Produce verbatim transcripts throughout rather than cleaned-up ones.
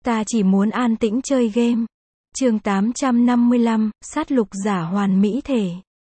Ta chỉ muốn an tĩnh chơi game. Chương tám trăm năm mươi lăm, sát lục giả hoàn mỹ thể.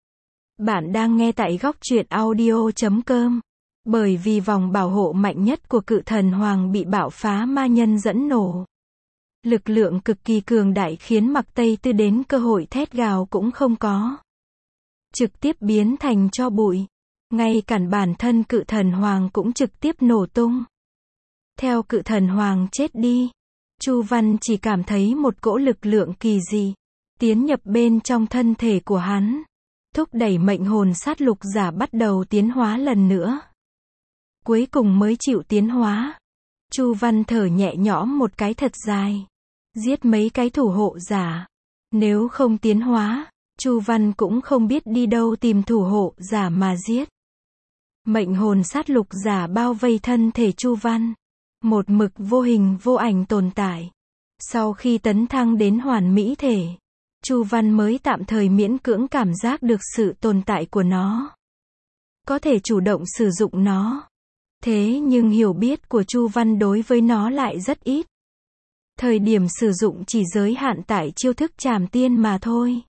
Bạn đang nghe tại góc truyện audio chấm com. Bởi vì vòng bảo hộ mạnh nhất của cự thần hoàng bị bạo phá ma nhân dẫn nổ. Lực lượng cực kỳ cường đại khiến Mạc Tây Tư đến cơ hội thét gào cũng không có. Trực tiếp biến thành tro bụi. Ngay cản bản thân cự thần hoàng cũng trực tiếp nổ tung. Theo cự thần hoàng chết đi, Chu Văn chỉ cảm thấy một cỗ lực lượng kỳ dị tiến nhập bên trong thân thể của hắn, thúc đẩy mệnh hồn sát lục giả bắt đầu tiến hóa lần nữa. Cuối cùng mới chịu tiến hóa. Chu Văn thở nhẹ nhõm một cái thật dài. Giết mấy cái thủ hộ giả. Nếu không tiến hóa, Chu Văn cũng không biết đi đâu tìm thủ hộ giả mà giết. Mệnh hồn sát lục giả bao vây thân thể Chu Văn. Một mực vô hình vô ảnh tồn tại. Sau khi tấn thăng đến hoàn mỹ thể, Chu Văn mới tạm thời miễn cưỡng cảm giác được sự tồn tại của nó. Có thể chủ động sử dụng nó. Thế nhưng hiểu biết của Chu Văn đối với nó lại rất ít. Thời điểm sử dụng chỉ giới hạn tại chiêu thức trảm tiên mà thôi.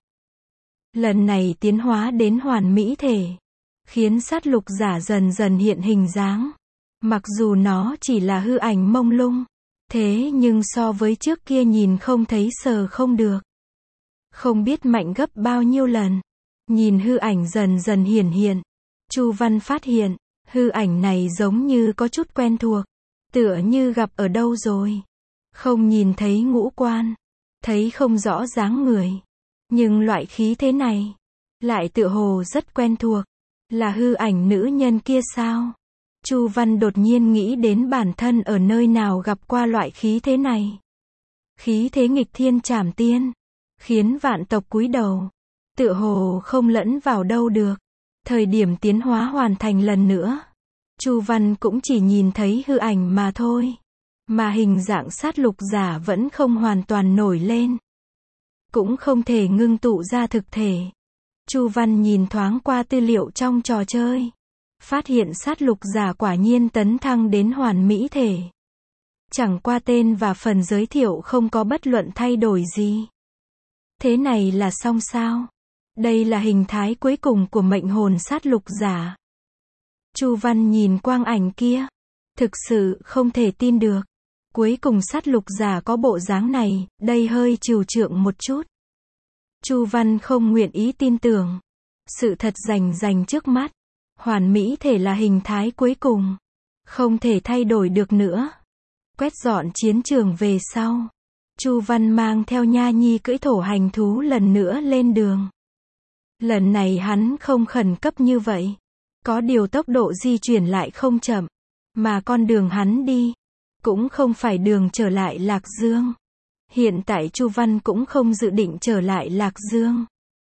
Lần này tiến hóa đến hoàn mỹ thể, khiến sát lục giả dần dần hiện hình dáng. Mặc dù nó chỉ là hư ảnh mông lung, thế nhưng so với trước kia nhìn không thấy sờ không được. Không biết mạnh gấp bao nhiêu lần. Nhìn hư ảnh dần dần hiển hiện, Chu Văn phát hiện, hư ảnh này giống như có chút quen thuộc. Tựa như gặp ở đâu rồi. Không nhìn thấy ngũ quan, thấy không rõ dáng người. Nhưng loại khí thế này, lại tựa hồ rất quen thuộc. Là hư ảnh nữ nhân kia sao? Chu Văn đột nhiên nghĩ đến bản thân ở nơi nào gặp qua loại khí thế này. Khí thế nghịch thiên trảm tiên, khiến vạn tộc cúi đầu. Tựa hồ không lẫn vào đâu được. Thời điểm tiến hóa hoàn thành lần nữa, Chu Văn cũng chỉ nhìn thấy hư ảnh mà thôi. Mà hình dạng sát lục giả vẫn không hoàn toàn nổi lên. Cũng không thể ngưng tụ ra thực thể. Chu Văn nhìn thoáng qua tư liệu trong trò chơi. Phát hiện sát lục giả quả nhiên tấn thăng đến hoàn mỹ thể. Chẳng qua tên và phần giới thiệu không có bất luận thay đổi gì. Thế này là xong sao? Đây là hình thái cuối cùng của mệnh hồn sát lục giả. Chu Văn nhìn quang ảnh kia. Thực sự không thể tin được. Cuối cùng sát lục giả có bộ dáng này, đây hơi trừu trượng một chút. Chu Văn không nguyện ý tin tưởng. Sự thật rành rành trước mắt. Hoàn mỹ thể là hình thái cuối cùng. Không thể thay đổi được nữa. Quét dọn chiến trường về sau, Chu Văn mang theo Nha Nhi cưỡi thổ hành thú lần nữa lên đường. Lần này hắn không khẩn cấp như vậy. Có điều tốc độ di chuyển lại không chậm. Mà con đường hắn đi, cũng không phải đường trở lại Lạc Dương. Hiện tại Chu Văn cũng không dự định trở lại Lạc Dương.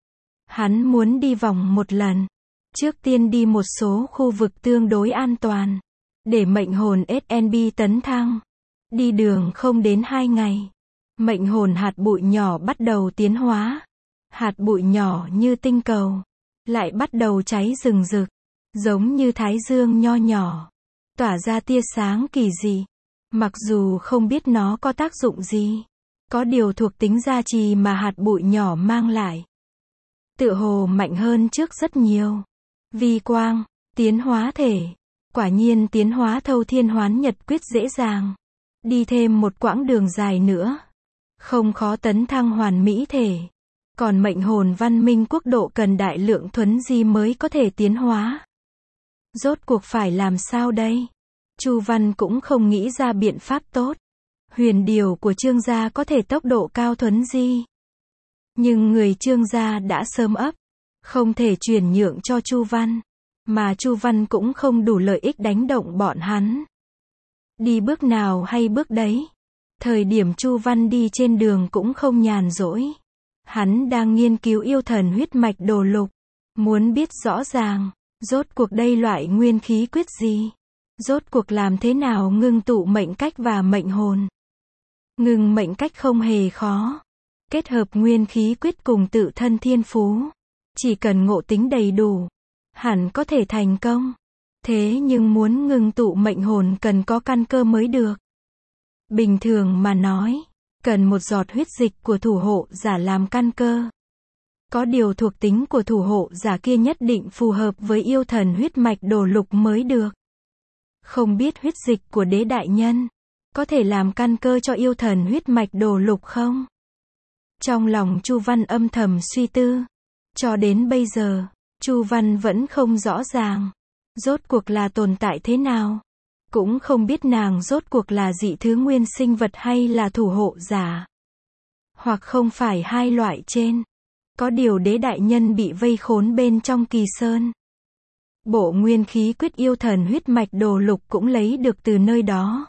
Hắn muốn đi vòng một lần. Trước tiên đi một số khu vực tương đối an toàn. Để mệnh hồn ét en bê tấn thăng. Đi đường không đến hai ngày. Mệnh hồn hạt bụi nhỏ bắt đầu tiến hóa. Hạt bụi nhỏ như tinh cầu. Lại bắt đầu cháy rừng rực. Giống như thái dương nho nhỏ. Tỏa ra tia sáng kỳ dị. Mặc dù không biết nó có tác dụng gì. Có điều thuộc tính gia trì mà hạt bụi nhỏ mang lại. Tựa hồ mạnh hơn trước rất nhiều. Vi quang, tiến hóa thể. Quả nhiên tiến hóa thâu thiên hoán nhật quyết dễ dàng. Đi thêm một quãng đường dài nữa. Không khó tấn thăng hoàn mỹ thể. Còn mệnh hồn văn minh quốc độ cần đại lượng thuấn di mới có thể tiến hóa. Rốt cuộc phải làm sao đây? Chu Văn cũng không nghĩ ra biện pháp tốt. Huyền điều của Trương gia có thể tốc độ cao thuấn di. Nhưng người Trương gia đã sớm ấp. Không thể chuyển nhượng cho Chu Văn. Mà Chu Văn cũng không đủ lợi ích đánh động bọn hắn. Đi bước nào hay bước đấy. Thời điểm Chu Văn đi trên đường cũng không nhàn rỗi. Hắn đang nghiên cứu yêu thần huyết mạch đồ lục. Muốn biết rõ ràng, rốt cuộc đây loại nguyên khí quyết gì? Rốt cuộc làm thế nào ngưng tụ mệnh cách và mệnh hồn? Ngưng mệnh cách không hề khó. Kết hợp nguyên khí quyết cùng tự thân thiên phú. Chỉ cần ngộ tính đầy đủ, hẳn có thể thành công. Thế nhưng muốn ngưng tụ mệnh hồn cần có căn cơ mới được. Bình thường mà nói, cần một giọt huyết dịch của thủ hộ giả làm căn cơ. Có điều thuộc tính của thủ hộ giả kia nhất định phù hợp với yêu thần huyết mạch đồ lục mới được. Không biết huyết dịch của đế đại nhân có thể làm căn cơ cho yêu thần huyết mạch đồ lục không? Trong lòng Chu Văn âm thầm suy tư. Cho đến bây giờ, Chu Văn vẫn không rõ ràng. Rốt cuộc là tồn tại thế nào? Cũng không biết nàng rốt cuộc là dị thứ nguyên sinh vật hay là thủ hộ giả. Hoặc không phải hai loại trên. Có điều đế đại nhân bị vây khốn bên trong Kỳ Sơn. Bộ nguyên khí quyết yêu thần huyết mạch đồ lục cũng lấy được từ nơi đó.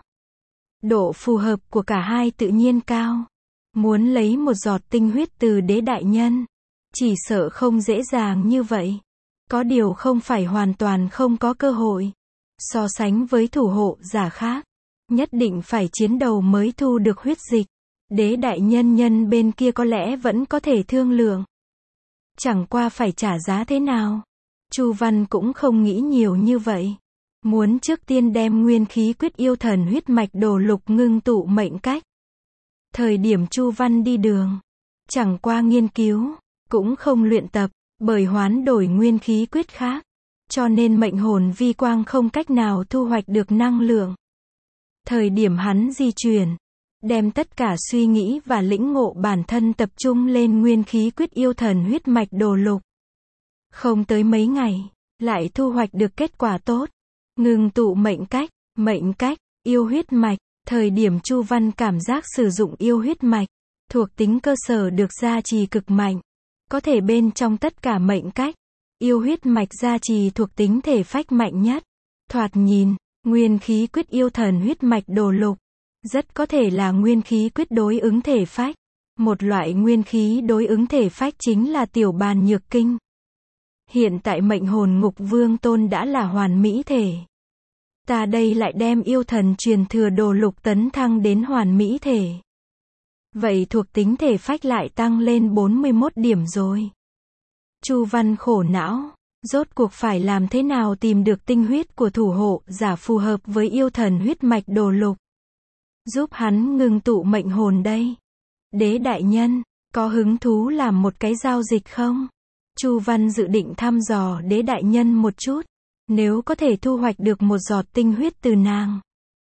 Độ phù hợp của cả hai tự nhiên cao. Muốn lấy một giọt tinh huyết từ đế đại nhân, chỉ sợ không dễ dàng như vậy. Có điều không phải hoàn toàn không có cơ hội. So sánh với thủ hộ giả khác, nhất định phải chiến đầu mới thu được huyết dịch. Đế đại nhân nhân bên kia có lẽ vẫn có thể thương lượng. Chẳng qua phải trả giá thế nào. Chu Văn cũng không nghĩ nhiều như vậy. Muốn trước tiên đem nguyên khí quyết yêu thần huyết mạch đồ lục ngưng tụ mệnh cách. Thời điểm Chu Văn đi đường, chẳng qua nghiên cứu, cũng không luyện tập, bởi hoán đổi nguyên khí quyết khác, cho nên mệnh hồn vi quang không cách nào thu hoạch được năng lượng. Thời điểm hắn di chuyển, đem tất cả suy nghĩ và lĩnh ngộ bản thân tập trung lên nguyên khí quyết yêu thần huyết mạch đồ lục. Không tới mấy ngày, lại thu hoạch được kết quả tốt. Ngưng tụ mệnh cách, mệnh cách, yêu huyết mạch. Thời điểm Chu Văn cảm giác sử dụng yêu huyết mạch, thuộc tính cơ sở được gia trì cực mạnh. Có thể bên trong tất cả mệnh cách, yêu huyết mạch gia trì thuộc tính thể phách mạnh nhất. Thoạt nhìn, nguyên khí quyết yêu thần huyết mạch đồ lục, rất có thể là nguyên khí quyết đối ứng thể phách. Một loại nguyên khí đối ứng thể phách chính là tiểu bàn nhược kinh. Hiện tại mệnh hồn ngục vương tôn đã là hoàn mỹ thể. Ta đây lại đem yêu thần truyền thừa đồ lục tấn thăng đến hoàn mỹ thể. Vậy thuộc tính thể phách lại tăng lên bốn mươi mốt điểm rồi. Chu Văn khổ não, rốt cuộc phải làm thế nào tìm được tinh huyết của thủ hộ giả phù hợp với yêu thần huyết mạch đồ lục. Giúp hắn ngưng tụ mệnh hồn đây. Đế đại nhân, có hứng thú làm một cái giao dịch không? Chu Văn dự định thăm dò đế đại nhân một chút. Nếu có thể thu hoạch được một giọt tinh huyết từ nàng.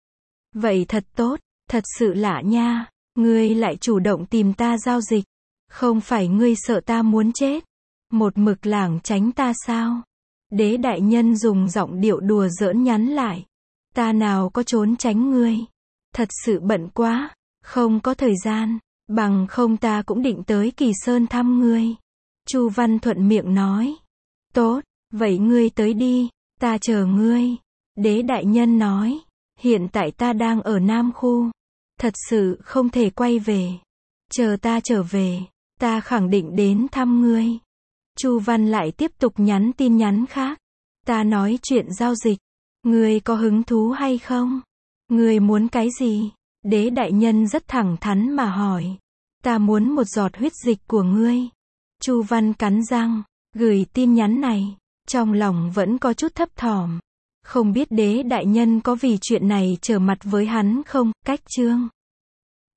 Vậy thật tốt, thật sự lạ nha. Ngươi lại chủ động tìm ta giao dịch. Không phải ngươi sợ ta muốn chết. Một mực lảng tránh ta sao? Đế đại nhân dùng giọng điệu đùa giỡn nhắn lại. Ta nào có trốn tránh ngươi. Thật sự bận quá. Không có thời gian. Bằng không ta cũng định tới Kỳ Sơn thăm ngươi. Chu Văn thuận miệng nói. Tốt, vậy ngươi tới đi. Ta chờ ngươi. Đế đại nhân nói. Hiện tại ta đang ở Nam Khu. Thật sự không thể quay về. Chờ ta trở về, ta khẳng định đến thăm ngươi. Chu Văn lại tiếp tục nhắn tin nhắn khác. Ta nói chuyện giao dịch. Ngươi có hứng thú hay không? Ngươi muốn cái gì? Đế đại nhân rất thẳng thắn mà hỏi. Ta muốn một giọt huyết dịch của ngươi. Chu Văn cắn răng, gửi tin nhắn này. Trong lòng vẫn có chút thấp thỏm. Không biết đế đại nhân có vì chuyện này trở mặt với hắn không? Cách chương